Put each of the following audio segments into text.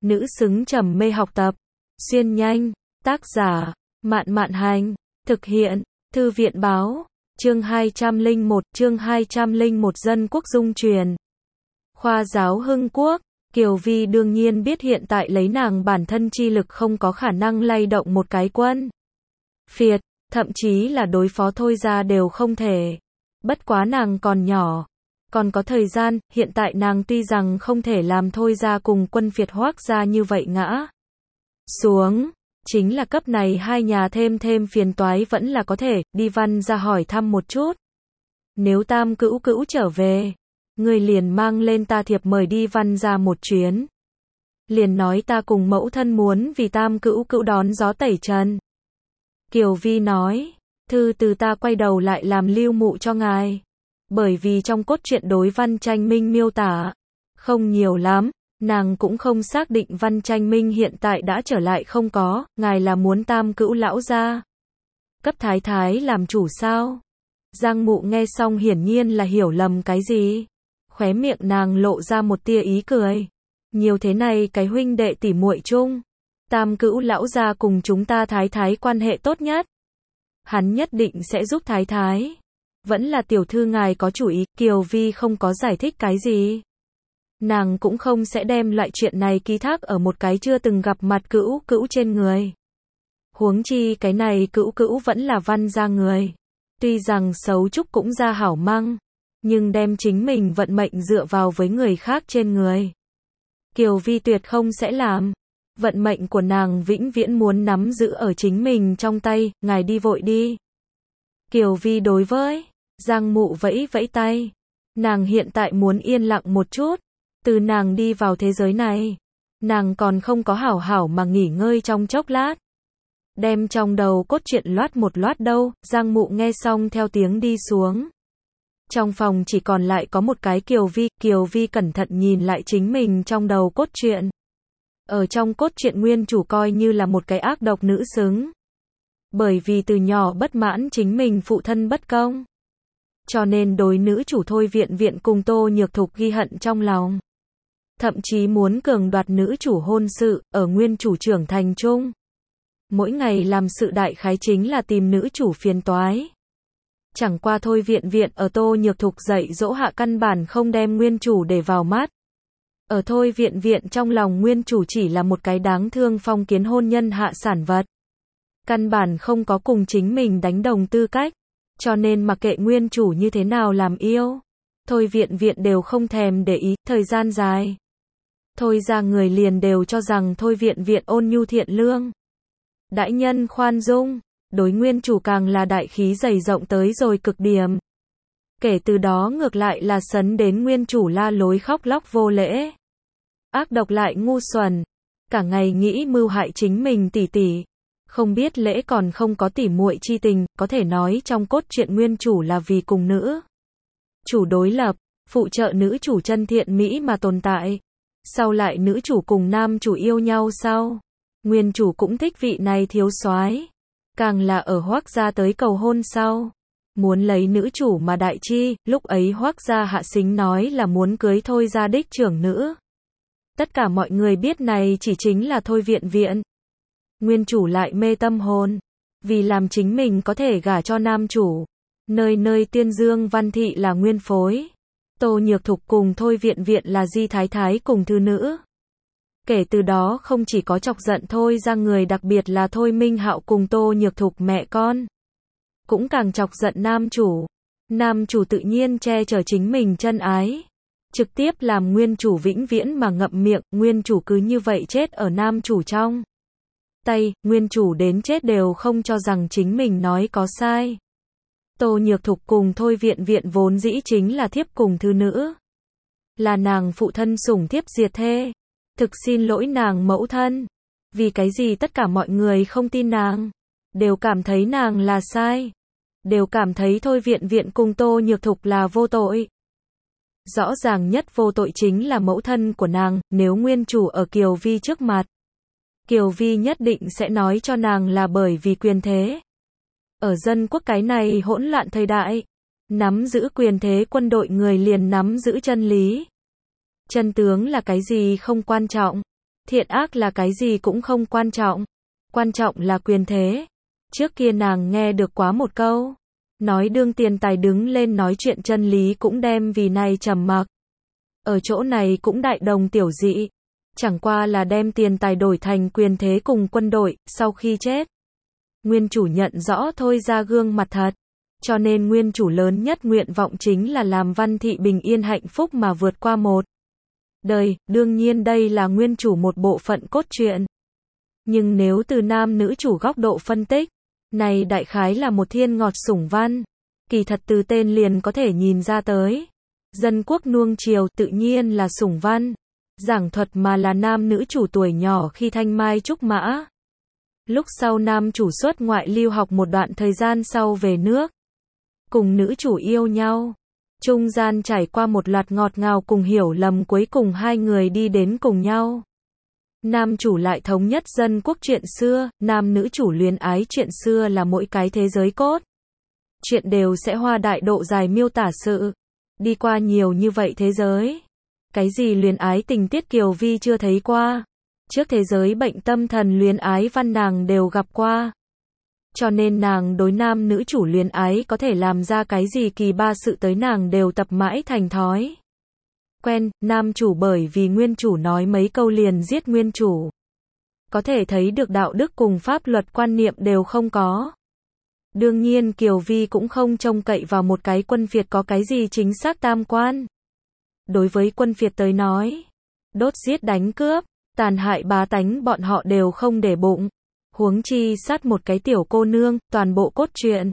nữ xứng trầm mê học tập. Xuyên nhanh, tác giả, Mạn Mạn Hành, thực hiện, Thư viện Báo, chương 201 Dân Quốc Dung Truyền. Khoa giáo Hưng Quốc, Kiều Vi đương nhiên biết hiện tại lấy nàng bản thân chi lực không có khả năng lay động một cái quân phiệt, thậm chí là đối phó Thôi Gia đều không thể. Bất quá nàng còn nhỏ, còn có thời gian, hiện tại nàng tuy rằng không thể làm Thôi Gia cùng quân phiệt Hoác Gia như vậy ngã xuống, chính là cấp này hai nhà thêm phiền toái vẫn là có thể, đi Văn ra hỏi thăm một chút. Nếu Tam Cữu Cữu trở về, người liền mang lên ta thiệp mời đi Văn ra một chuyến. Liền nói ta cùng mẫu thân muốn vì Tam Cữu Cữu đón gió tẩy trần. Kiều Vi nói, thư từ ta quay đầu lại làm lưu mụ cho ngài. Bởi vì trong cốt truyện đối Văn Tranh Minh miêu tả không nhiều lắm, nàng cũng không xác định Văn Tranh Minh hiện tại đã trở lại không có, ngài là muốn Tam Cữu lão gia cấp thái thái làm chủ sao? Giang Mụ nghe xong hiển nhiên là hiểu lầm cái gì. Khóe miệng nàng lộ ra một tia ý cười. Nhiều thế này cái huynh đệ tỉ muội chung, Tam Cữu lão gia cùng chúng ta thái thái quan hệ tốt nhất. Hắn nhất định sẽ giúp thái thái. Vẫn là tiểu thư ngài có chủ ý, Kiều Vi không có giải thích cái gì. Nàng cũng không sẽ đem loại chuyện này ký thác ở một cái chưa từng gặp mặt Cữu Cữu trên người. Huống chi cái này Cữu Cữu vẫn là Văn gia người. Tuy rằng xấu chúc cũng ra hảo măng, nhưng đem chính mình vận mệnh dựa vào với người khác trên người, Kiều Vi tuyệt không sẽ làm. Vận mệnh của nàng vĩnh viễn muốn nắm giữ ở chính mình trong tay, ngài đi vội đi. Kiều Vi đối với Giang Mụ vẫy vẫy tay. Nàng hiện tại muốn yên lặng một chút. Từ nàng đi vào thế giới này, nàng còn không có hảo hảo mà nghỉ ngơi trong chốc lát. Đem trong đầu cốt truyện loát một loát đâu, Giang Mụ nghe xong theo tiếng đi xuống. Trong phòng chỉ còn lại có một cái Kiều Vi cẩn thận nhìn lại chính mình trong đầu cốt truyện. Ở trong cốt truyện nguyên chủ coi như là một cái ác độc nữ xứng. Bởi vì từ nhỏ bất mãn chính mình phụ thân bất công, cho nên đối nữ chủ Thôi Viện cùng Tô Nhược Thục ghi hận trong lòng. Thậm chí muốn cường đoạt nữ chủ hôn sự, ở nguyên chủ trưởng thành chung. Mỗi ngày làm sự đại khái chính là tìm nữ chủ phiền toái. Chẳng qua Thôi Viện ở Tô Nhược Thục dạy dỗ hạ căn bản không đem nguyên chủ để vào mắt. Ở Thôi Viện trong lòng nguyên chủ chỉ là một cái đáng thương phong kiến hôn nhân hạ sản vật. Căn bản không có cùng chính mình đánh đồng tư cách. Cho nên mặc kệ nguyên chủ như thế nào làm yêu, Thôi Viện đều không thèm để ý. Thời gian dài, Thôi ra người liền đều cho rằng Thôi Viện ôn nhu thiện lương, đại nhân khoan dung, đối nguyên chủ càng là đại khí dày rộng tới rồi cực điểm. Kể từ đó ngược lại là sấn đến nguyên chủ la lối khóc lóc vô lễ, ác độc lại ngu xuẩn, cả ngày nghĩ mưu hại chính mình tỷ tỷ. Không biết lễ còn không có tỉ muội chi tình, có thể nói trong cốt truyện nguyên chủ là vì cùng nữ chủ đối lập, phụ trợ nữ chủ chân thiện mỹ mà tồn tại. Sau lại nữ chủ cùng nam chủ yêu nhau sau, nguyên chủ cũng thích vị này thiếu soái, càng là ở Hoác gia tới cầu hôn sau, muốn lấy nữ chủ mà đại chi. Lúc ấy Hoác gia hạ xính nói là muốn cưới Thôi gia đích trưởng nữ. Tất cả mọi người biết này chỉ chính là Thôi Viện. Nguyên chủ lại mê tâm hồn, vì làm chính mình có thể gả cho nam chủ. Nơi Tiên Dương Văn Thị là nguyên phối, Tô Nhược Thục cùng Thôi Viện là di thái thái cùng thư nữ. Kể từ đó không chỉ có chọc giận Thôi ra người, đặc biệt là Thôi Minh Hạo cùng Tô Nhược Thục mẹ con, cũng càng chọc giận nam chủ. Nam chủ tự nhiên che chở chính mình chân ái, trực tiếp làm nguyên chủ vĩnh viễn mà ngậm miệng. Nguyên chủ cứ như vậy chết ở nam chủ trong tay, nguyên chủ đến chết đều không cho rằng chính mình nói có sai. Tô Nhược Thục cùng Thôi Viện vốn dĩ chính là thiếp cùng thư nữ, là nàng phụ thân sủng thiếp diệt thê. Thực xin lỗi nàng mẫu thân. Vì cái gì tất cả mọi người không tin nàng, đều cảm thấy nàng là sai, đều cảm thấy Thôi Viện cùng Tô Nhược Thục là vô tội. Rõ ràng nhất vô tội chính là mẫu thân của nàng. Nếu nguyên chủ ở Kiều Vi trước mặt, Kiều Vi nhất định sẽ nói cho nàng là bởi vì quyền thế. Ở dân quốc cái này hỗn loạn thời đại, nắm giữ quyền thế quân đội người liền nắm giữ chân lý. Chân tướng là cái gì không quan trọng, Thiện ác là cái gì cũng không quan trọng. Quan trọng là quyền thế. Trước kia nàng nghe được quá một câu. Nói đương tiền tài đứng lên nói chuyện chân lý cũng đem vì này trầm mặc. Ở chỗ này cũng đại đồng tiểu dị. Chẳng qua là đem tiền tài đổi thành quyền thế cùng quân đội, sau khi chết. Nguyên chủ nhận rõ thôi ra gương mặt thật. Cho nên nguyên chủ lớn nhất nguyện vọng chính là làm Văn Thị bình yên hạnh phúc mà vượt qua một đời, đương nhiên đây là nguyên chủ một bộ phận cốt truyện. Nhưng nếu từ nam nữ chủ góc độ phân tích, này đại khái là một thiên ngọt sủng văn. Kỳ thật từ tên liền có thể nhìn ra tới. Dân quốc nuông chiều tự nhiên là sủng văn. Giảng thuật mà là nam nữ chủ tuổi nhỏ khi thanh mai trúc mã. Lúc sau nam chủ xuất ngoại lưu học một đoạn thời gian sau về nước. Cùng nữ chủ yêu nhau. Trung gian trải qua một loạt ngọt ngào cùng hiểu lầm, cuối cùng hai người đi đến cùng nhau. Nam chủ lại thống nhất dân quốc chuyện xưa, nam nữ chủ luyến ái chuyện xưa là mỗi cái thế giới cốt. Chuyện đều sẽ hoa đại độ dài miêu tả sự. Đi qua nhiều như vậy thế giới. Cái gì luyến ái tình tiết Kiều Vi chưa thấy qua. Trước thế giới bệnh tâm thần luyến ái văn nàng đều gặp qua. Cho nên nàng đối nam nữ chủ luyến ái có thể làm ra cái gì kỳ ba sự tới nàng đều tập mãi thành thói. Quen, nam chủ bởi vì nguyên chủ nói mấy câu liền giết nguyên chủ. Có thể thấy được đạo đức cùng pháp luật quan niệm đều không có. Đương nhiên Kiều Vi cũng không trông cậy vào một cái quân phiệt có cái gì chính xác tam quan. Đối với quân phiệt tới nói, đốt giết đánh cướp, tàn hại bá tánh bọn họ đều không để bụng. Huống chi sát một cái tiểu cô nương, toàn bộ cốt truyện.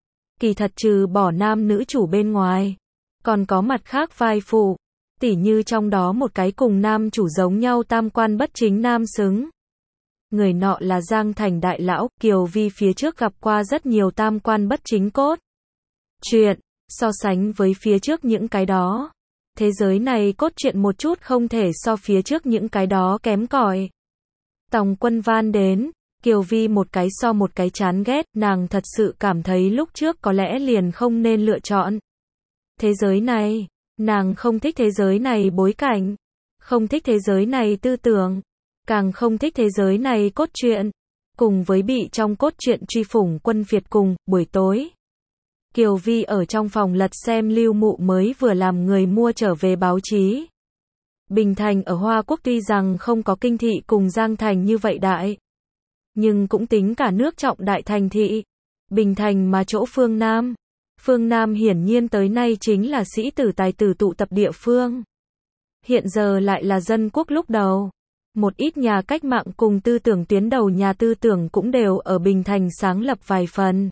Kỳ thật trừ bỏ nam nữ chủ bên ngoài, còn có mặt khác vai phụ, tỉ như trong đó một cái cùng nam chủ giống nhau tam quan bất chính nam xứng. Người nọ là Giang Thành đại lão, Kiều Vi phía trước gặp qua rất nhiều tam quan bất chính cốt truyện, so sánh với phía trước những cái đó. Thế giới này cốt truyện một chút không thể so phía trước những cái đó kém cỏi. Tòng Quân van đến, Kiều Vi một cái so một cái chán ghét, nàng thật sự cảm thấy lúc trước có lẽ liền không nên lựa chọn. Thế giới này, nàng không thích thế giới này bối cảnh, không thích thế giới này tư tưởng, càng không thích thế giới này cốt truyện, cùng với bị trong cốt truyện truy phủng quân phiệt cùng, buổi tối. Kiều Vi ở trong phòng lật xem Lưu Mụ mới vừa làm người mua trở về báo chí. Bình Thành ở Hoa Quốc tuy rằng không có kinh thị cùng Giang Thành như vậy đại, nhưng cũng tính cả nước trọng đại thành thị. Bình Thành mà chỗ phương Nam. Phương Nam hiển nhiên tới nay chính là sĩ tử tài tử tụ tập địa phương. Hiện giờ lại là dân quốc lúc đầu. Một ít nhà cách mạng cùng tư tưởng tuyến đầu nhà tư tưởng cũng đều ở Bình Thành sáng lập vài phần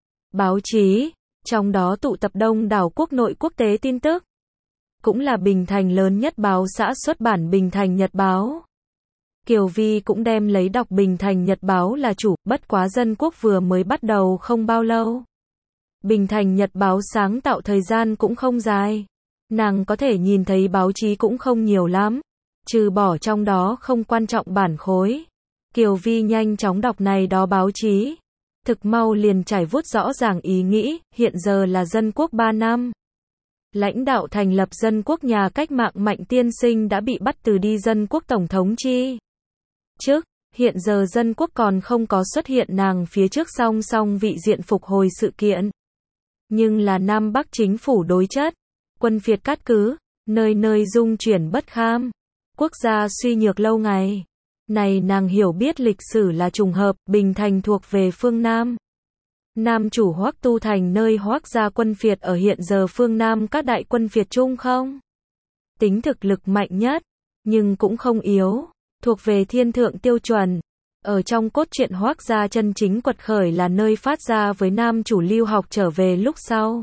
báo chí, trong đó tụ tập đông đảo quốc nội quốc tế tin tức. Cũng là Bình Thành lớn nhất báo xã xuất bản Bình Thành Nhật Báo. Kiều Vi cũng đem lấy đọc Bình Thành Nhật Báo là chủ, bất quá dân quốc vừa mới bắt đầu không bao lâu. Bình Thành Nhật Báo sáng tạo thời gian cũng không dài. Nàng có thể nhìn thấy báo chí cũng không nhiều lắm. Trừ bỏ trong đó không quan trọng bản khối. Kiều Vi nhanh chóng đọc này đó báo chí. Thực mau liền trải vuốt rõ ràng ý nghĩ, hiện giờ là dân quốc 3 năm. Lãnh đạo thành lập dân quốc nhà cách mạng Mạnh tiên sinh đã bị bắt từ đi dân quốc tổng thống chi trước, hiện giờ dân quốc còn không có xuất hiện nàng phía trước song song vị diện phục hồi sự kiện. Nhưng là Nam Bắc chính phủ đối chất, quân phiệt cát cứ, nơi nơi dung chuyển bất kham, quốc gia suy nhược lâu ngày. Này nàng hiểu biết lịch sử là trùng hợp, Bình Thành thuộc về phương Nam. Nam chủ Hoắc Tu Thành nơi Hoắc gia quân phiệt ở hiện giờ phương Nam các đại quân phiệt chung không? Tính thực lực mạnh nhất, nhưng cũng không yếu, thuộc về thiên thượng tiêu chuẩn. Ở trong cốt truyện Hoắc gia chân chính quật khởi là nơi phát ra với nam chủ lưu học trở về lúc sau.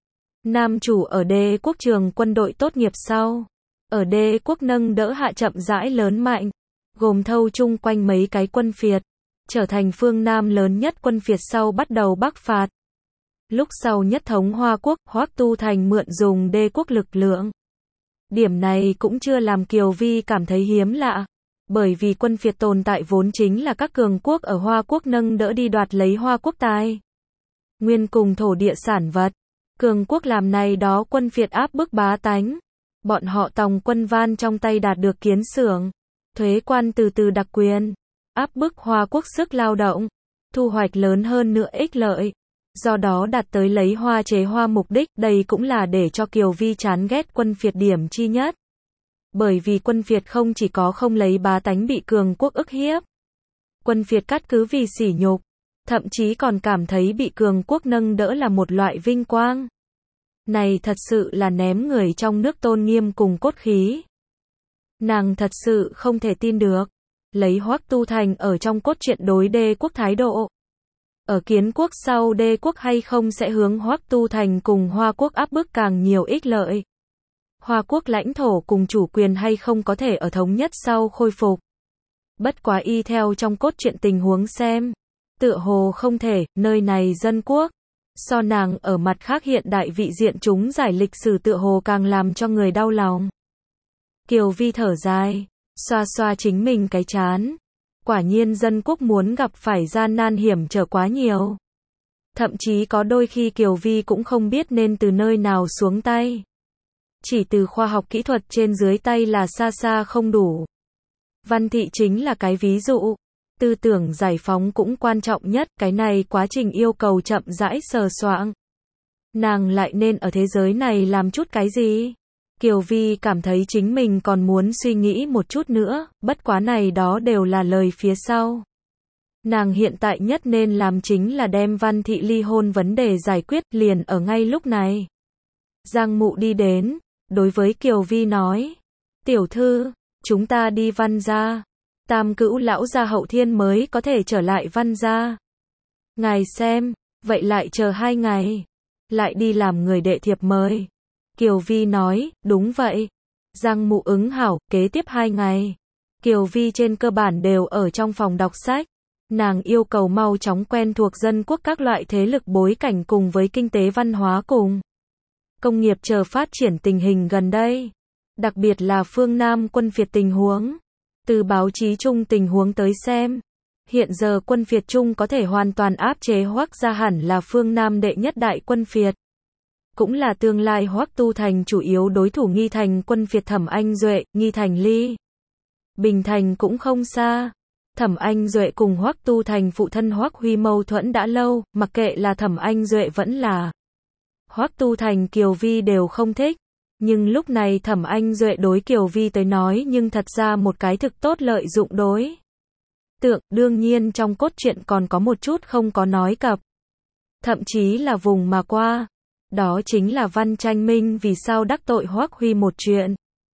Nam chủ ở Đế quốc trường quân đội tốt nghiệp sau, ở Đế quốc nâng đỡ hạ chậm rãi lớn mạnh, gồm thâu chung quanh mấy cái quân phiệt, trở thành phương Nam lớn nhất quân phiệt sau bắt đầu bắc phạt. Lúc sau nhất thống Hoa quốc, Hoắc Tu Thành mượn dùng Đế quốc lực lượng. Điểm này cũng chưa làm Kiều Vi cảm thấy hiếm lạ, bởi vì quân phiệt tồn tại vốn chính là các cường quốc ở Hoa quốc nâng đỡ đi đoạt lấy Hoa quốc tài nguyên cùng thổ địa sản vật. Cường quốc làm này đó quân phiệt áp bức bá tánh. Bọn họ Tòng Quân van trong tay đạt được kiến xưởng, thuế quan từ từ đặc quyền, áp bức Hoa Quốc sức lao động, thu hoạch lớn hơn nữa ích lợi. Do đó đạt tới lấy Hoa chế Hoa mục đích, đây cũng là để cho Kiều Vi chán ghét quân Việt điểm chi nhất. Bởi vì quân Việt không chỉ có không lấy bá tánh bị cường quốc ức hiếp. Quân Việt cắt cứ vì sỉ nhục, thậm chí còn cảm thấy bị cường quốc nâng đỡ là một loại vinh quang. Này thật sự là ném người trong nước tôn nghiêm cùng cốt khí. Nàng thật sự không thể tin được. Lấy Hoắc Tu Thành ở trong cốt truyện đối đế quốc thái độ. Ở kiến quốc sau đế quốc hay không sẽ hướng Hoắc Tu Thành cùng Hoa Quốc áp bức càng nhiều ích lợi. Hoa Quốc lãnh thổ cùng chủ quyền hay không có thể ở thống nhất sau khôi phục. Bất quá y theo trong cốt truyện tình huống xem. Tựa hồ không thể, nơi này dân quốc. So nàng ở mặt khác hiện đại vị diện chúng giải lịch sử tựa hồ càng làm cho người đau lòng. Kiều Vi thở dài, xoa xoa chính mình cái trán. Quả nhiên dân quốc muốn gặp phải gian nan hiểm trở quá nhiều. Thậm chí có đôi khi Kiều Vi cũng không biết nên từ nơi nào xuống tay. Chỉ từ khoa học kỹ thuật trên dưới tay là xa xa không đủ. Văn thị chính là cái ví dụ. Tư tưởng giải phóng cũng quan trọng nhất, cái này quá trình yêu cầu chậm rãi sờ soạng. Nàng lại nên ở thế giới này làm chút cái gì? Kiều Vi cảm thấy chính mình còn muốn suy nghĩ một chút nữa, bất quá này đó đều là lời phía sau. Nàng hiện tại nhất nên làm chính là đem Văn thị ly hôn vấn đề giải quyết liền ở ngay lúc này. Giang Mụ đi đến, đối với Kiều Vi nói, tiểu thư, chúng ta đi Văn gia. Tam cữu lão gia hậu thiên mới có thể trở lại Văn gia. Ngài xem, vậy lại chờ 2 ngày. Lại đi làm người đệ thiệp mời. Kiều Vi nói, đúng vậy. Giang Mụ ứng hảo, kế tiếp 2 ngày. Kiều Vi trên cơ bản đều ở trong phòng đọc sách. Nàng yêu cầu mau chóng quen thuộc dân quốc các loại thế lực bối cảnh cùng với kinh tế văn hóa cùng công nghiệp chờ phát triển tình hình gần đây. Đặc biệt là phương Nam quân Việt tình huống. Từ báo chí chung tình huống tới xem, hiện giờ quân Việt Trung có thể hoàn toàn áp chế Hoắc gia hẳn là phương Nam đệ nhất đại quân Việt. Cũng là tương lai Hoắc Tu Thành chủ yếu đối thủ Nghi Thành quân Việt Thẩm Anh Duệ, Nghi Thành ly. Bình Thành cũng không xa. Thẩm Anh Duệ cùng Hoắc Tu Thành phụ thân Hoắc Huy mâu thuẫn đã lâu, mặc kệ là Thẩm Anh Duệ vẫn là Hoắc Tu Thành Kiều Vi đều không thích. Nhưng lúc này Thẩm Anh Duệ đối Kiều Vi tới nói nhưng thật ra một cái thực tốt lợi dụng đối tượng, đương nhiên trong cốt truyện còn có một chút không có nói cập. Thậm chí là vùng mà qua. Đó chính là Văn Tranh Minh vì sao đắc tội Hoắc Huy một chuyện.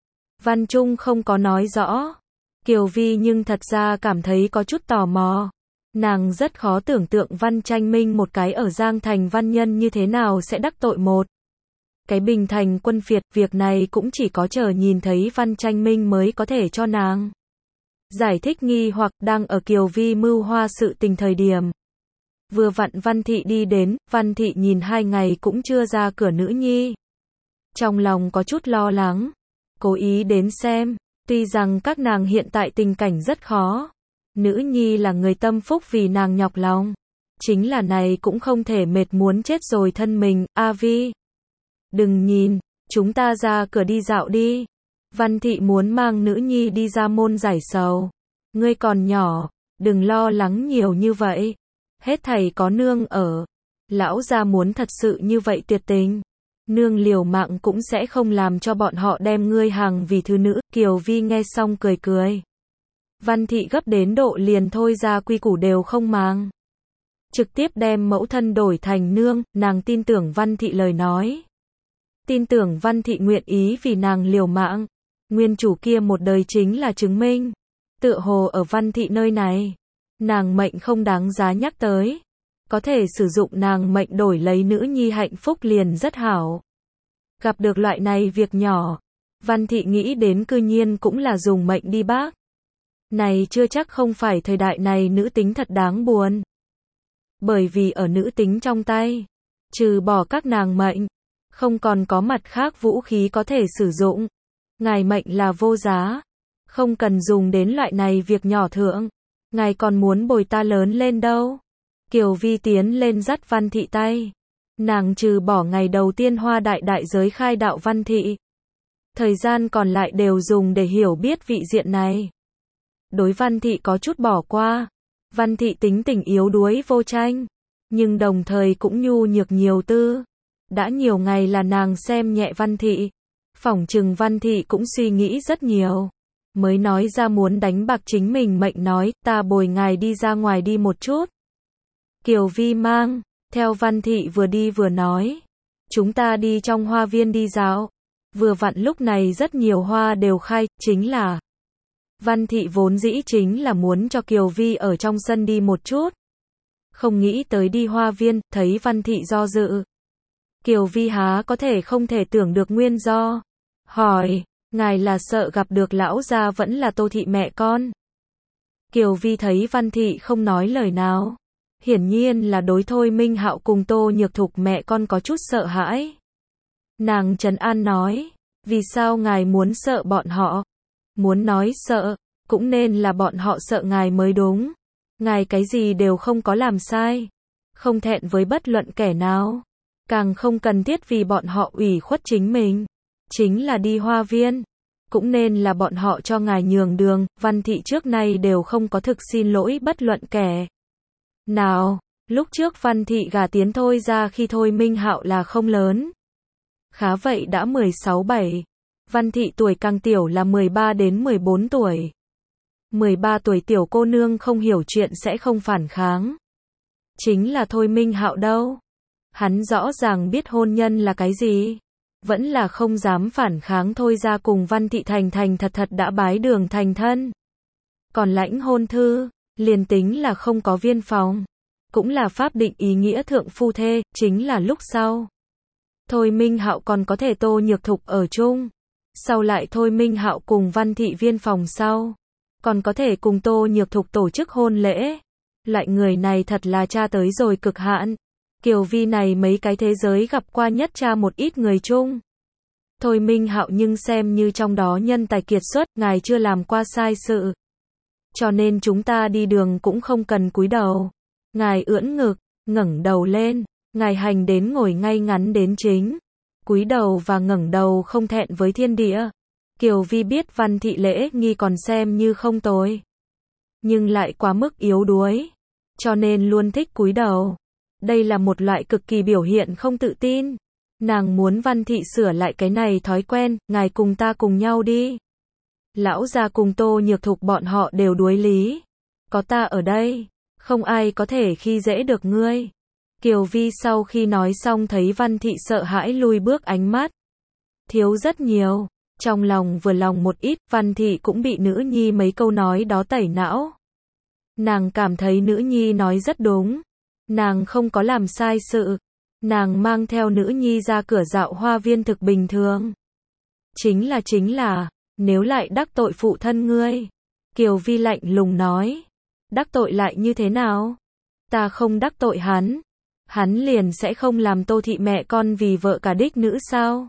Văn Trung không có nói rõ. Kiều Vi nhưng thật ra cảm thấy có chút tò mò. Nàng rất khó tưởng tượng Văn Tranh Minh một cái ở Giang Thành văn nhân như thế nào sẽ đắc tội một cái Bình Thành quân Việt, việc này cũng chỉ có chờ nhìn thấy Văn Tranh Minh mới có thể cho nàng giải thích nghi hoặc đang ở Kiều Vi mưu hoa sự tình thời điểm. Vừa vặn Văn thị đi đến, Văn thị nhìn 2 ngày cũng chưa ra cửa nữ nhi. Trong lòng có chút lo lắng, cố ý đến xem, tuy rằng các nàng hiện tại tình cảnh rất khó. Nữ nhi là người tâm phúc vì nàng nhọc lòng. Chính là này cũng không thể mệt muốn chết rồi thân mình, A Vi. Đừng nhìn, chúng ta ra cửa đi dạo đi. Văn thị muốn mang nữ nhi đi ra môn giải sầu. Ngươi còn nhỏ, đừng lo lắng nhiều như vậy. Hết thầy có nương ở. Lão gia muốn thật sự như vậy tuyệt tình. Nương liều mạng cũng sẽ không làm cho bọn họ đem ngươi hàng vì thứ nữ. Kiều Vi nghe xong cười cười. Văn thị gấp đến độ liền thôi ra quy củ đều không màng. Trực tiếp đem mẫu thân đổi thành nương, nàng tin tưởng Văn thị lời nói. Tin tưởng Văn thị nguyện ý vì nàng liều mạng. Nguyên chủ kia một đời chính là chứng minh. Tựa hồ ở Văn thị nơi này, nàng mệnh không đáng giá nhắc tới. Có thể sử dụng nàng mệnh đổi lấy nữ nhi hạnh phúc liền rất hảo. Gặp được loại này việc nhỏ, Văn thị nghĩ đến cư nhiên cũng là dùng mệnh đi bác. Này chưa chắc không phải thời đại này nữ tính thật đáng buồn. Bởi vì ở nữ tính trong tay, trừ bỏ các nàng mệnh, không còn có mặt khác vũ khí có thể sử dụng. Ngài mệnh là vô giá, không cần dùng đến loại này việc nhỏ thượng. Ngài còn muốn bồi ta lớn lên đâu. Kiều Vi tiến lên dắt Văn thị tay. Nàng trừ bỏ ngày đầu tiên Hoa đại đại giới khai đạo Văn thị. Thời gian còn lại đều dùng để hiểu biết vị diện này. đối Văn Thị có chút bỏ qua. Văn Thị tính tình yếu đuối vô tranh, nhưng đồng thời cũng nhu nhược nhiều tư. Đã nhiều ngày là nàng xem nhẹ Văn Thị. Phỏng chừng Văn Thị cũng suy nghĩ rất nhiều, mới nói ra muốn đánh bạc chính mình mệnh nói, ta bồi ngài đi ra ngoài đi một chút. Kiều Vi mang theo Văn Thị vừa đi vừa nói, chúng ta đi trong hoa viên đi dạo. Vừa vặn lúc này rất nhiều hoa đều khai, chính là Văn Thị vốn dĩ chính là muốn cho Kiều Vi ở trong sân đi một chút. Không nghĩ tới đi hoa viên, thấy Văn Thị do dự. Kiều Vi há có thể không thể tưởng được nguyên do. Hỏi, ngài là sợ gặp được lão gia vẫn là Tô Thị mẹ con? Kiều Vi thấy Văn Thị không nói lời nào. Hiển nhiên là đối Thôi Minh Hạo cùng Tô Nhược Thục mẹ con có chút sợ hãi. Nàng trấn an nói, vì sao ngài muốn sợ bọn họ? Muốn nói sợ, cũng nên là bọn họ sợ ngài mới đúng. Ngài cái gì đều không có làm sai, không thẹn với bất luận kẻ nào, càng không cần thiết vì bọn họ ủy khuất chính mình. Chính là đi hoa viên, cũng nên là bọn họ cho ngài nhường đường. Văn Thị trước nay đều không có thực xin lỗi bất luận kẻ nào. Lúc trước Văn Thị gả tiến Thôi ra khi Thôi Minh Hạo là không lớn. Khá vậy đã 16-17. Văn Thị tuổi càng tiểu là 13 đến 14 tuổi. 13 tuổi tiểu cô nương không hiểu chuyện sẽ không phản kháng. Chính là Thôi Minh Hạo đâu. Hắn rõ ràng biết hôn nhân là cái gì. Vẫn là không dám phản kháng. Thôi ra cùng Văn Thị thành thành thật thật đã bái đường thành thân. Còn lãnh hôn thư, liền tính là không có viên phòng, cũng là pháp định ý nghĩa thượng phu thê, chính là lúc sau. Thôi Minh Hạo còn có thể Tô Nhược Thục ở chung. Sau lại Thôi Minh Hạo cùng Văn Thị viên phòng sau, còn có thể cùng Tô Nhược Thục tổ chức hôn lễ. Loại người này thật là cha tới rồi cực hạn. Kiều Vi này mấy cái thế giới gặp qua nhất cha một ít người chung. Thôi Minh Hạo nhưng xem như trong đó nhân tài kiệt xuất, ngài chưa làm qua sai sự. Cho nên chúng ta đi đường cũng không cần cúi đầu. Ngài ưỡn ngực, ngẩng đầu lên, ngài hành đến ngồi ngay ngắn đến chính. Cúi đầu và ngẩng đầu không thẹn với thiên địa. Kiều Vi biết Văn Thị lễ nghi còn xem như không tồi, nhưng lại quá mức yếu đuối, cho nên luôn thích cúi đầu. Đây là một loại cực kỳ biểu hiện không tự tin. Nàng muốn Văn Thị sửa lại cái này thói quen. Ngài cùng ta cùng nhau đi. Lão gia cùng Tô Nhược Thục bọn họ đều đuối lý. Có ta ở đây, không ai có thể khi dễ được ngươi. Kiều Vi sau khi nói xong thấy Văn Thị sợ hãi lùi bước, ánh mắt thiếu rất nhiều. Trong lòng vừa lòng một ít. Văn Thị cũng bị nữ nhi mấy câu nói đó tẩy não. Nàng cảm thấy nữ nhi nói rất đúng. Nàng không có làm sai sự. Nàng mang theo nữ nhi ra cửa dạo hoa viên thực bình thường. Chính là, nếu lại đắc tội phụ thân ngươi. Kiều Vi lạnh lùng nói. Đắc tội lại như thế nào? Ta không đắc tội hắn. Hắn liền sẽ không làm Tô Thị mẹ con vì vợ cả đích nữ sao?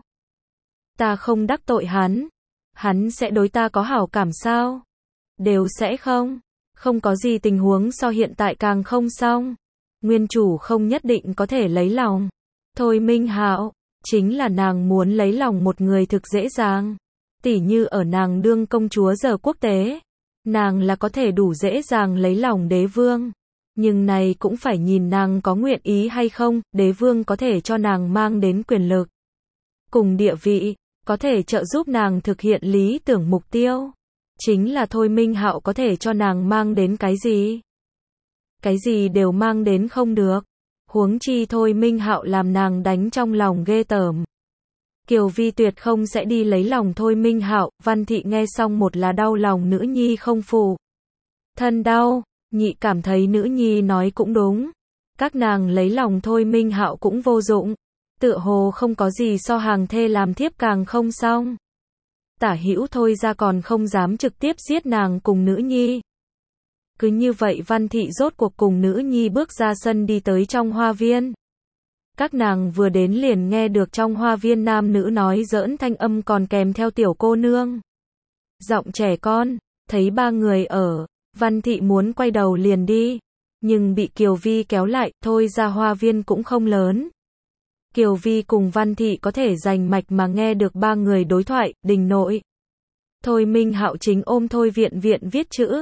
Ta không đắc tội hắn. Hắn sẽ đối ta có hảo cảm sao? Đều sẽ không. Không có gì tình huống so hiện tại càng không xong. Nguyên chủ không nhất định có thể lấy lòng Thôi Minh Hạo. Chính là nàng muốn lấy lòng một người thực dễ dàng. Tỉ như ở nàng đương công chúa giờ quốc tế, nàng là có thể đủ dễ dàng lấy lòng đế vương. Nhưng này cũng phải nhìn nàng có nguyện ý hay không. Đế vương có thể cho nàng mang đến quyền lực cùng địa vị, có thể trợ giúp nàng thực hiện lý tưởng mục tiêu. Chính là Thôi Minh Hạo có thể cho nàng mang đến cái gì? Cái gì đều mang đến không được. Huống chi Thôi Minh Hạo làm nàng đánh trong lòng ghê tởm. Kiều Vi tuyệt không sẽ đi lấy lòng Thôi Minh Hạo. Văn Thị nghe xong, một là đau lòng nữ nhi không phụ thân đau, nhị cảm thấy nữ nhi nói cũng đúng. Các nàng lấy lòng Thôi Minh Hạo cũng vô dụng. Tựa hồ không có gì so hàng thê làm thiếp càng không xong. Tả hữu Thôi ra còn không dám trực tiếp giết nàng cùng nữ nhi. Cứ như vậy Văn Thị rốt cuộc cùng nữ nhi bước ra sân đi tới trong hoa viên. Các nàng vừa đến liền nghe được trong hoa viên nam nữ nói giỡn thanh âm còn kèm theo tiểu cô nương. Giọng trẻ con, thấy ba người ở, Văn Thị muốn quay đầu liền đi, nhưng bị Kiều Vi kéo lại. Thôi ra hoa viên cũng không lớn. Kiều Vi cùng Văn Thị có thể rành mạch mà nghe được ba người đối thoại. Đình nội, Thôi Minh Hạo chính ôm Thôi Viện Viện viết chữ.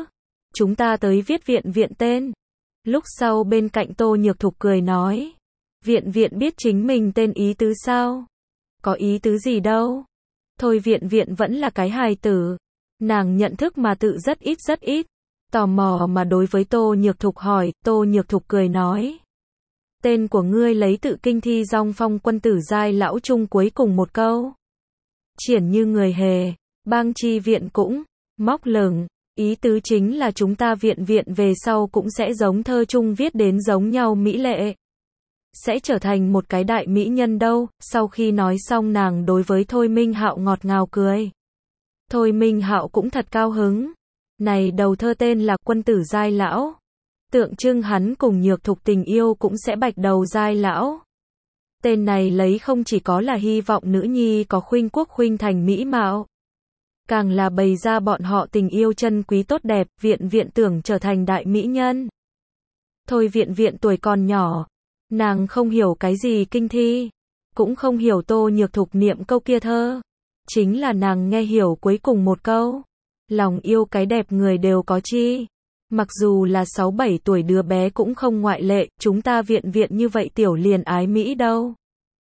chúng ta tới viết viện viện tên. Lúc sau bên cạnh Tô Nhược Thục cười nói, viện viện biết chính mình tên ý tứ sao? Có ý tứ gì đâu. Thôi viện viện vẫn là cái hài tử. Nàng nhận thức mà tự rất ít. Tò mò mà đối với Tô Nhược Thục hỏi, Tô Nhược Thục cười nói. Tên của ngươi lấy tự kinh thi dong phong quân tử giai lão chung cuối cùng một câu. Triển như người hề, bang chi viện cũng, móc lửng, ý tứ chính là chúng ta viện viện về sau cũng sẽ giống thơ chung viết đến giống nhau mỹ lệ. Sẽ trở thành một cái đại mỹ nhân đâu. Sau khi nói xong nàng đối với Thôi Minh Hạo ngọt ngào cười. Thôi Minh Hạo cũng thật cao hứng. Này đầu thơ tên là quân tử giai lão. Tượng trưng hắn cùng Nhược Thục tình yêu cũng sẽ bạch đầu giai lão. Tên này lấy không chỉ có là hy vọng nữ nhi có khuynh quốc khuynh thành mỹ mạo. Càng là bày ra bọn họ tình yêu chân quý tốt đẹp, viện viện tưởng trở thành đại mỹ nhân. Thôi viện viện tuổi còn nhỏ. Nàng không hiểu cái gì kinh thi. Cũng không hiểu Tô Nhược Thục niệm câu kia thơ. Chính là nàng nghe hiểu cuối cùng một câu. Lòng yêu cái đẹp người đều có chi. Mặc dù là 6-7 tuổi đứa bé cũng không ngoại lệ, chúng ta viện viện như vậy tiểu liền ái Mỹ đâu.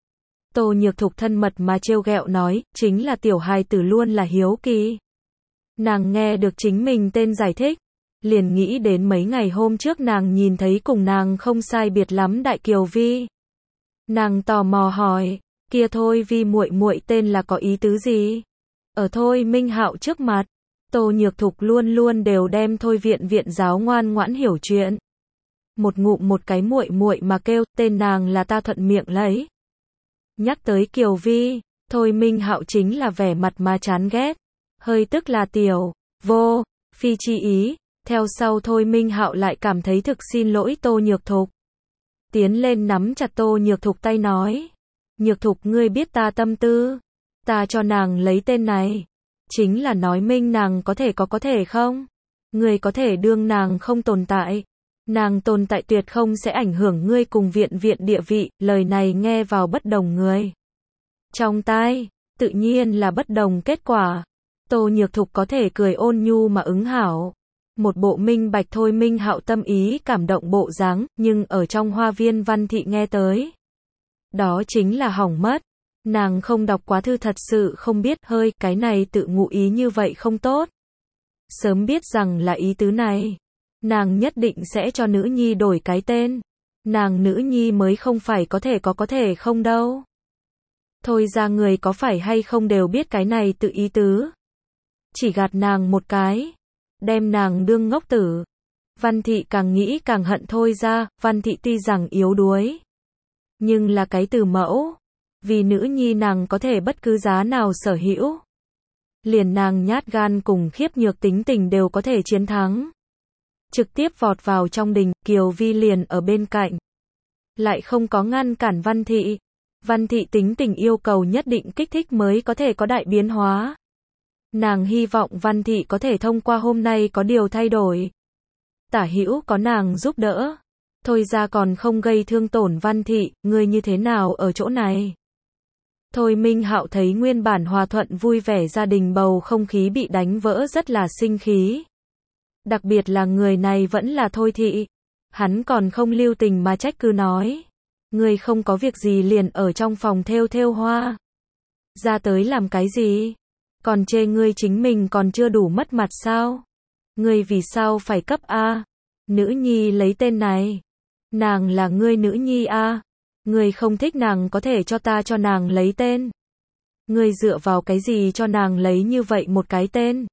Tô Nhược Thục thân mật mà trêu ghẹo nói, chính là tiểu hài tử luôn là hiếu kỳ. Nàng nghe được chính mình tên giải thích, liền nghĩ đến mấy ngày hôm trước nàng nhìn thấy cùng nàng không sai biệt lắm Đại Kiều Vi. Nàng tò mò hỏi, kia Thôi Vi muội muội tên là có ý tứ gì? Ở Thôi Minh Hạo trước mặt, Tô Nhược Thục luôn luôn đều đem Thôi viện viện giáo ngoan ngoãn hiểu chuyện. Một ngụm một cái muội muội mà kêu, tên nàng là ta thuận miệng lấy. Nhắc tới Kiều Vi, Thôi Minh Hạo chính là vẻ mặt mà chán ghét, hơi tức là tiểu, vô, phi chi ý. Theo sau Thôi Minh Hạo lại cảm thấy thực xin lỗi Tô Nhược Thục. Tiến lên nắm chặt Tô Nhược Thục tay nói, Nhược Thục ngươi biết ta tâm tư, ta cho nàng lấy tên này, chính là nói minh nàng có thể không? Ngươi có thể đương nàng không tồn tại. Nàng tồn tại tuyệt không sẽ ảnh hưởng ngươi cùng viện viện địa vị, lời này nghe vào bất đồng người. Trong tai, tự nhiên là bất đồng kết quả. Tô Nhược Thục có thể cười ôn nhu mà ứng hảo. Một bộ minh bạch Thôi Minh Hạo tâm ý cảm động bộ dáng, nhưng ở trong Hoa Viên Văn Thị nghe tới. Đó chính là hỏng mất. Nàng không đọc quá thư thật sự không biết hơi, cái này tự ngụ ý như vậy không tốt. Sớm biết rằng là ý tứ này. Nàng nhất định sẽ cho nữ nhi đổi cái tên. Nàng nữ nhi mới không phải có thể không đâu. Thôi ra người có phải hay không đều biết cái này tự ý tứ. Chỉ gạt nàng một cái. Đem nàng đương ngốc tử. Văn Thị càng nghĩ càng hận Thôi ra. Văn Thị tuy rằng yếu đuối, nhưng là cái từ mẫu. Vì nữ nhi nàng có thể bất cứ giá nào sở hữu. Liền nàng nhát gan cùng khiếp nhược tính tình đều có thể chiến thắng. Trực tiếp vọt vào trong đình, Kiều Vi liền ở bên cạnh. Lại không có ngăn cản Văn Thị. Văn Thị tính tình yêu cầu nhất định kích thích mới có thể có đại biến hóa. Nàng hy vọng Văn Thị có thể thông qua hôm nay có điều thay đổi. Tả hữu có nàng giúp đỡ. Thôi ra còn không gây thương tổn Văn Thị, ngươi như thế nào ở chỗ này? Thôi Minh Hạo thấy nguyên bản hòa thuận vui vẻ gia đình bầu không khí bị đánh vỡ rất là sinh khí. Đặc biệt là người này vẫn là Thôi Thị. Hắn còn không lưu tình mà trách cứ nói. Ngươi không có việc gì liền ở trong phòng thêu hoa. Ra tới làm cái gì? Còn chê ngươi chính mình còn chưa đủ mất mặt sao? Ngươi vì sao phải cấp A? Nữ nhi lấy tên này. Nàng là ngươi nữ nhi A. Ngươi không thích nàng có thể cho ta cho nàng lấy tên. Ngươi dựa vào cái gì cho nàng lấy như vậy một cái tên?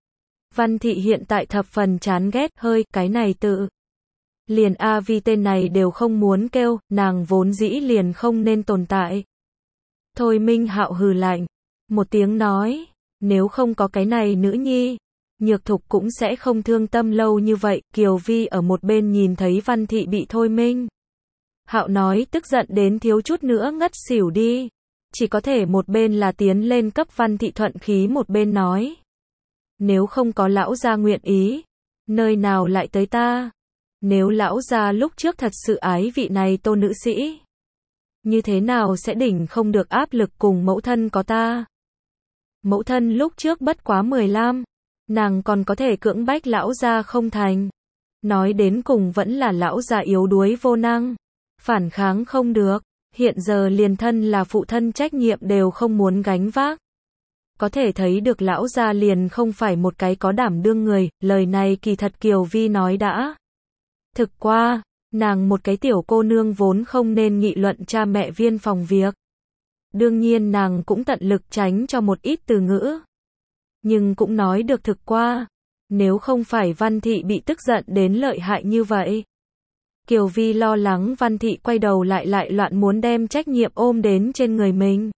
Văn Thị hiện tại thập phần chán ghét, hơi, cái này tự. Liền A Vi tên này đều không muốn kêu, nàng vốn dĩ liền không nên tồn tại. Thôi Minh Hạo hừ lạnh. Một tiếng nói, nếu không có cái này nữ nhi, Nhược Thục cũng sẽ không thương tâm lâu như vậy. Kiều Vi ở một bên nhìn thấy Văn Thị bị Thôi Minh Hạo nói tức giận đến thiếu chút nữa ngất xỉu đi. Chỉ có thể một bên là tiến lên cấp Văn Thị thuận khí một bên nói. Nếu không có lão gia nguyện ý, nơi nào lại tới ta? Nếu lão gia lúc trước thật sự ái vị này Tô nữ sĩ, như thế nào sẽ đỉnh không được áp lực cùng mẫu thân có ta? Mẫu thân lúc trước bất quá 15, Nàng còn có thể cưỡng bách lão gia không thành. Nói đến cùng vẫn là lão gia yếu đuối vô năng. Phản kháng không được. Hiện giờ liền thân là phụ thân trách nhiệm đều không muốn gánh vác. Có thể thấy được lão gia liền không phải một cái có đảm đương người, lời này kỳ thật Kiều Vi nói đã. Thực qua, nàng một cái tiểu cô nương vốn không nên nghị luận cha mẹ viên phòng việc. Đương nhiên nàng cũng tận lực tránh cho một ít từ ngữ. Nhưng cũng nói được thực qua. Nếu không phải Văn Thị bị tức giận đến lợi hại như vậy. Kiều Vi lo lắng Văn Thị quay đầu lại loạn muốn đem trách nhiệm ôm đến trên người mình.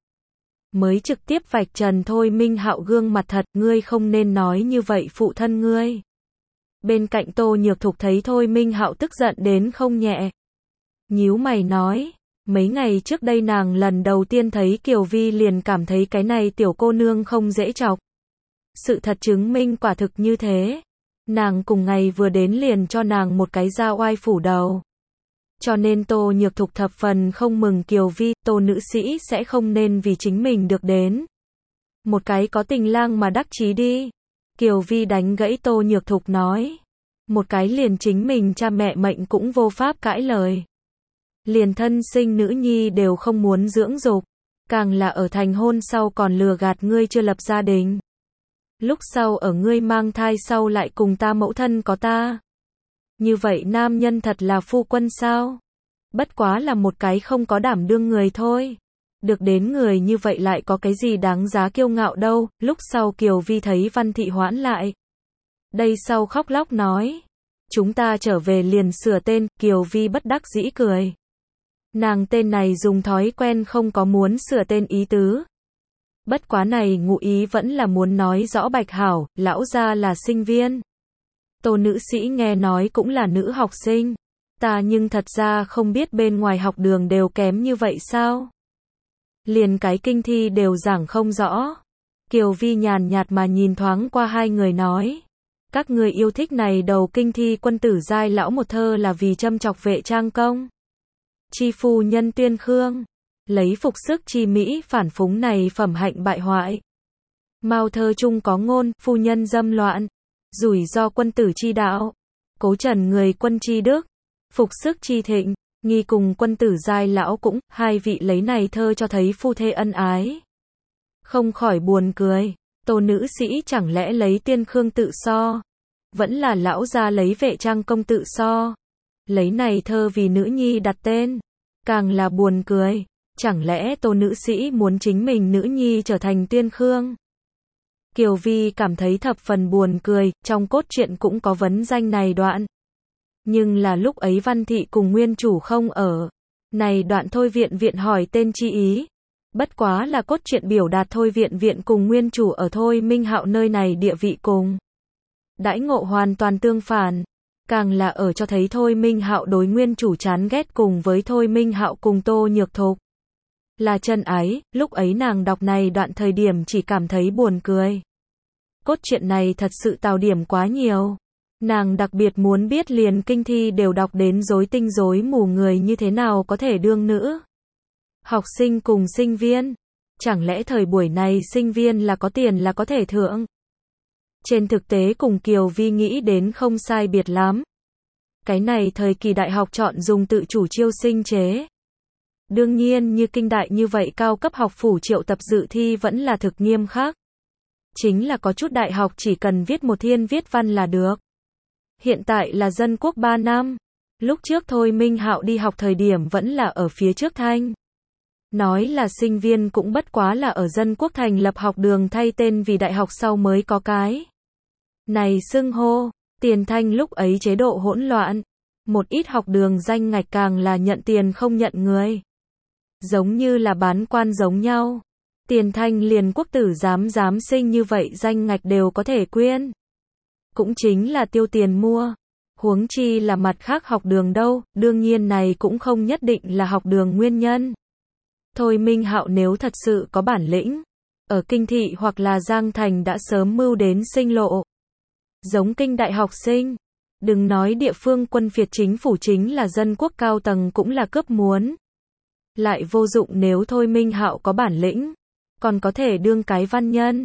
Mới trực tiếp vạch trần Thôi Minh Hạo gương mặt thật, ngươi không nên nói như vậy phụ thân ngươi. Bên cạnh Tô Nhược Thục thấy Thôi Minh Hạo tức giận đến không nhẹ. Nhíu mày nói, mấy ngày trước đây nàng lần đầu tiên thấy Kiều Vi liền cảm thấy cái này tiểu cô nương không dễ chọc. Sự thật chứng minh quả thực như thế. Nàng cùng ngày vừa đến liền cho nàng một cái dao oai phủ đầu. Cho nên Tô Nhược Thục thập phần không mừng Kiều Vi, Tô nữ sĩ sẽ không nên vì chính mình được đến. Một cái có tình lang mà đắc chí đi. Kiều Vi đánh gãy Tô Nhược Thục nói. Một cái liền chính mình cha mẹ mệnh cũng vô pháp cãi lời. Liền thân sinh nữ nhi đều không muốn dưỡng dục. Càng là ở thành hôn sau còn lừa gạt ngươi chưa lập gia đình. Lúc sau ở ngươi mang thai sau lại cùng ta mẫu thân có ta. Như vậy nam nhân thật là phu quân sao? Bất quá là một cái không có đảm đương người thôi. Được đến người như vậy lại có cái gì đáng giá kiêu ngạo đâu. Lúc sau Kiều Vi thấy Văn Thị hoãn lại. Đây sau khóc lóc nói. Chúng ta trở về liền sửa tên. Kiều Vi bất đắc dĩ cười. Nàng tên này dùng thói quen không có muốn sửa tên ý tứ. Bất quá này ngụ ý vẫn là muốn nói rõ bạch hảo, lão gia là sinh viên. Tô nữ sĩ nghe nói cũng là nữ học sinh. Ta nhưng thật ra không biết bên ngoài học đường đều kém như vậy sao? Liền cái kinh thi đều giảng không rõ. Kiều Vi nhàn nhạt mà nhìn thoáng qua hai người nói. Các người yêu thích này đầu kinh thi quân tử giai lão một thơ là vì châm chọc vệ trang công. Chi phu nhân tuyên khương. Lấy phục sức chi mỹ phản phúng này phẩm hạnh bại hoại. Mao thơ chung có ngôn, phu nhân dâm loạn. Rủi do quân tử chi đạo. Cố trần người quân chi đức. Phục sức chi thịnh. Nghi cùng quân tử giai lão cũng, hai vị lấy này thơ cho thấy phu thê ân ái. Không khỏi buồn cười. Tô nữ sĩ chẳng lẽ lấy tiên khương tự so. Vẫn là lão gia lấy vệ trang công tự so. Lấy này thơ vì nữ nhi đặt tên. Càng là buồn cười. Chẳng lẽ Tô nữ sĩ muốn chính mình nữ nhi trở thành tiên khương? Kiều Vi cảm thấy thập phần buồn cười, trong cốt truyện cũng có vấn danh này đoạn. Nhưng là lúc ấy Văn Thị cùng nguyên chủ không ở. Này đoạn Thôi Viện hỏi tên chi ý. Bất quá là cốt truyện biểu đạt Thôi Viện cùng nguyên chủ ở Thôi Minh Hạo nơi này địa vị cùng. Đãi ngộ hoàn toàn tương phản. Càng là ở cho thấy Thôi Minh Hạo đối nguyên chủ chán ghét cùng với Thôi Minh Hạo cùng Tô Nhược Thục. Là chân ái, lúc ấy nàng đọc này đoạn thời điểm chỉ cảm thấy buồn cười. Cốt truyện này thật sự tào điểm quá nhiều. Nàng đặc biệt muốn biết liền kinh thi đều đọc đến rối tinh rối mù người như thế nào có thể đương nữ. Học sinh cùng sinh viên. Chẳng lẽ thời buổi này sinh viên là có tiền là có thể thượng. Trên thực tế cùng Kiều Vi nghĩ đến không sai biệt lắm. Cái này thời kỳ đại học chọn dùng tự chủ chiêu sinh chế. Đương nhiên như kinh đại như vậy cao cấp học phủ triệu tập dự thi vẫn là thực nghiêm khắc. Chính là có chút đại học chỉ cần viết một thiên viết văn là được. Hiện tại là dân quốc 3 năm. Lúc trước Thôi Minh Hạo đi học thời điểm vẫn là ở phía trước Thanh. Nói là sinh viên cũng bất quá là ở dân quốc thành lập học đường thay tên vì đại học sau mới có cái. Này xưng hô, Tiền Thanh lúc ấy chế độ hỗn loạn. Một ít học đường danh ngạch càng là nhận tiền không nhận người. Giống như là bán quan giống nhau. Tiền Thanh liền quốc tử giám sinh như vậy danh ngạch đều có thể quyên. Cũng chính là tiêu tiền mua. Huống chi là mặt khác học đường đâu, đương nhiên này cũng không nhất định là học đường nguyên nhân. Thôi Minh Hạo nếu thật sự có bản lĩnh, ở kinh thị hoặc là Giang Thành đã sớm mưu đến sinh lộ. Giống kinh đại học sinh, đừng nói địa phương quân phiệt chính phủ chính là dân quốc cao tầng cũng là cướp muốn. Lại vô dụng nếu Thôi Minh Hạo có bản lĩnh, còn có thể đương cái văn nhân.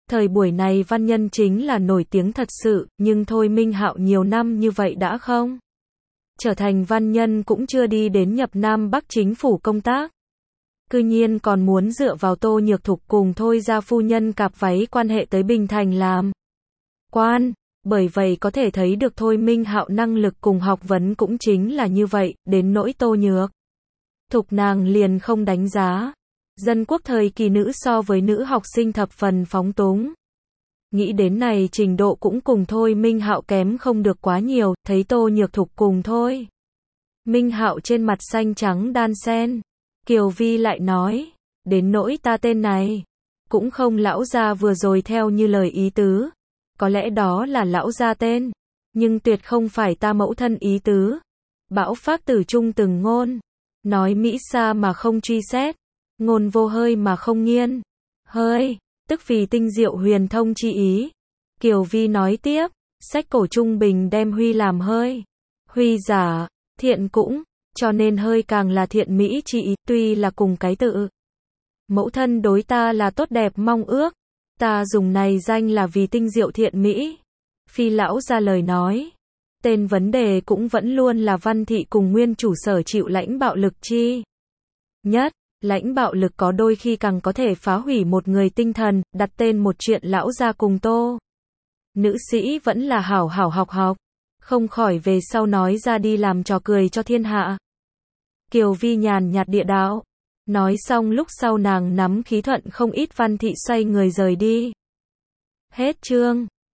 Thời buổi này văn nhân chính là nổi tiếng thật sự, nhưng Thôi Minh Hạo nhiều năm như vậy đã không trở thành văn nhân cũng chưa đi đến nhập Nam Bắc chính phủ công tác. Cư nhiên còn muốn dựa vào Tô Nhược Thục cùng Thôi gia phu nhân cạp váy quan hệ tới Bình Thành làm quan. Bởi vậy có thể thấy được Thôi Minh Hạo năng lực cùng học vấn cũng chính là như vậy, đến nỗi Tô Nhược Thục nàng liền không đánh giá. Dân quốc thời kỳ nữ so với nữ học sinh thập phần phóng túng. Nghĩ đến này trình độ cũng cùng Thôi Minh Hạo kém không được quá nhiều, thấy Tô Nhược Thục cùng Thôi Minh Hạo trên mặt xanh trắng đan xen. Kiều Vi lại nói, đến nỗi ta tên này, cũng không lão gia vừa rồi theo như lời ý tứ. Có lẽ đó là lão gia tên, nhưng tuyệt không phải ta mẫu thân ý tứ. Bão Phác Tử Trung từng ngôn, nói Mỹ xa mà không truy xét, ngôn vô hơi mà không nghiên. Hơi, tức vì tinh diệu huyền thông chi ý. Kiều Vi nói tiếp, sách cổ trung bình đem huy làm hơi. Huy giả, thiện cũng, cho nên hơi càng là thiện mỹ chi ý, tuy là cùng cái tự. Mẫu thân đối ta là tốt đẹp mong ước, ta dùng này danh là vì tinh diệu thiện mỹ. Phi lão ra lời nói, tên vấn đề cũng vẫn luôn là Văn Thị cùng nguyên chủ sở chịu lãnh bạo lực chi nhất. Lãnh bạo lực có đôi khi càng có thể phá hủy một người tinh thần, đặt tên một chuyện lão ra cùng Tô nữ sĩ vẫn là hảo hảo học học, không khỏi về sau nói ra đi làm trò cười cho thiên hạ. Kiều Vi nhàn nhạt địa đạo. Nói xong lúc sau nàng nắm khí thuận không ít. Văn Thị xoay người rời đi. Hết chương.